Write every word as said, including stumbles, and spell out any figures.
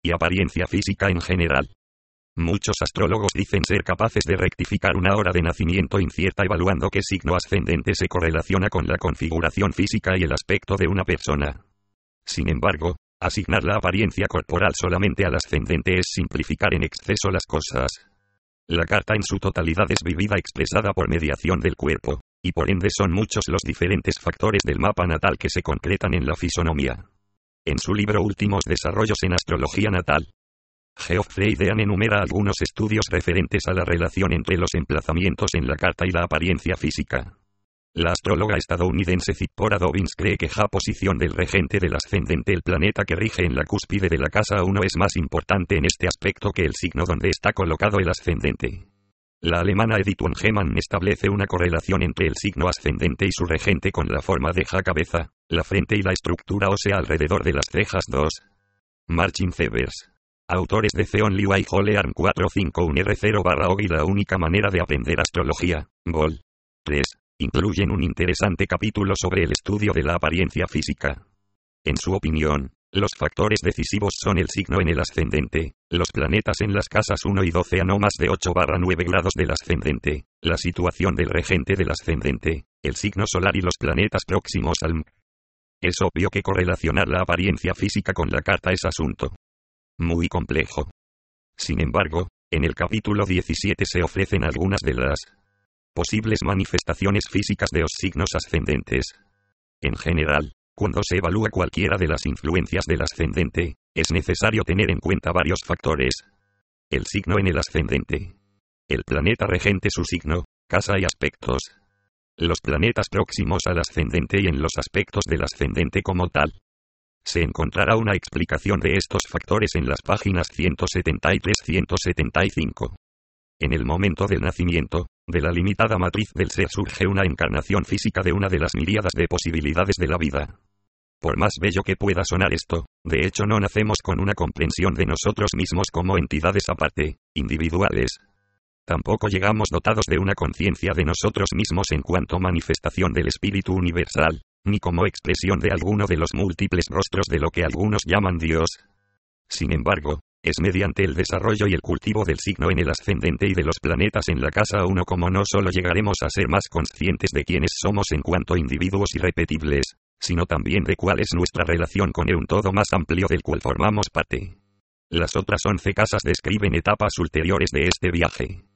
y apariencia física en general. Muchos astrólogos dicen ser capaces de rectificar una hora de nacimiento incierta evaluando qué signo ascendente se correlaciona con la configuración física y el aspecto de una persona. Sin embargo, asignar la apariencia corporal solamente al ascendente es simplificar en exceso las cosas. La carta en su totalidad es vivida expresada por mediación del cuerpo, y por ende son muchos los diferentes factores del mapa natal que se concretan en la fisonomía. En su libro Últimos desarrollos en astrología natal, Geoffrey Dean enumera algunos estudios referentes a la relación entre los emplazamientos en la carta y la apariencia física. La astróloga estadounidense Zipporah Dobbins cree que la posición del regente del ascendente, el planeta que rige en la cúspide de la casa uno, es más importante en este aspecto que el signo donde está colocado el ascendente. La alemana Edith von Gemann establece una correlación entre el signo ascendente y su regente con la forma de la cabeza, la frente y la estructura ósea alrededor de las cejas. dos. Martin Fevers. Autores de The Only Way Hole Arm cuatro cinco uno R cero barra O G y la única manera de aprender astrología, Vol. tres. Incluyen un interesante capítulo sobre el estudio de la apariencia física. En su opinión, los factores decisivos son el signo en el ascendente, los planetas en las casas uno y doce a no más de ocho barra nueve grados del ascendente, la situación del regente del ascendente, el signo solar y los planetas próximos al M. Es obvio que correlacionar la apariencia física con la carta es asunto muy complejo. Sin embargo, en el capítulo diecisiete se ofrecen algunas de las posibles manifestaciones físicas de los signos ascendentes. En general, cuando se evalúa cualquiera de las influencias del ascendente, es necesario tener en cuenta varios factores. El signo en el ascendente. El planeta regente, su signo, casa y aspectos. Los planetas próximos al ascendente y en los aspectos del ascendente como tal. Se encontrará una explicación de estos factores en las páginas ciento setenta y tres a ciento setenta y cinco. En el momento del nacimiento, de la limitada matriz del ser surge una encarnación física de una de las miríadas de posibilidades de la vida. Por más bello que pueda sonar esto, de hecho no nacemos con una comprensión de nosotros mismos como entidades aparte, individuales. Tampoco llegamos dotados de una conciencia de nosotros mismos en cuanto manifestación del espíritu universal, ni como expresión de alguno de los múltiples rostros de lo que algunos llaman Dios. Sin embargo, es mediante el desarrollo y el cultivo del signo en el ascendente y de los planetas en la casa uno como no solo llegaremos a ser más conscientes de quiénes somos en cuanto individuos irrepetibles, sino también de cuál es nuestra relación con un todo más amplio del cual formamos parte. Las otras once casas describen etapas ulteriores de este viaje.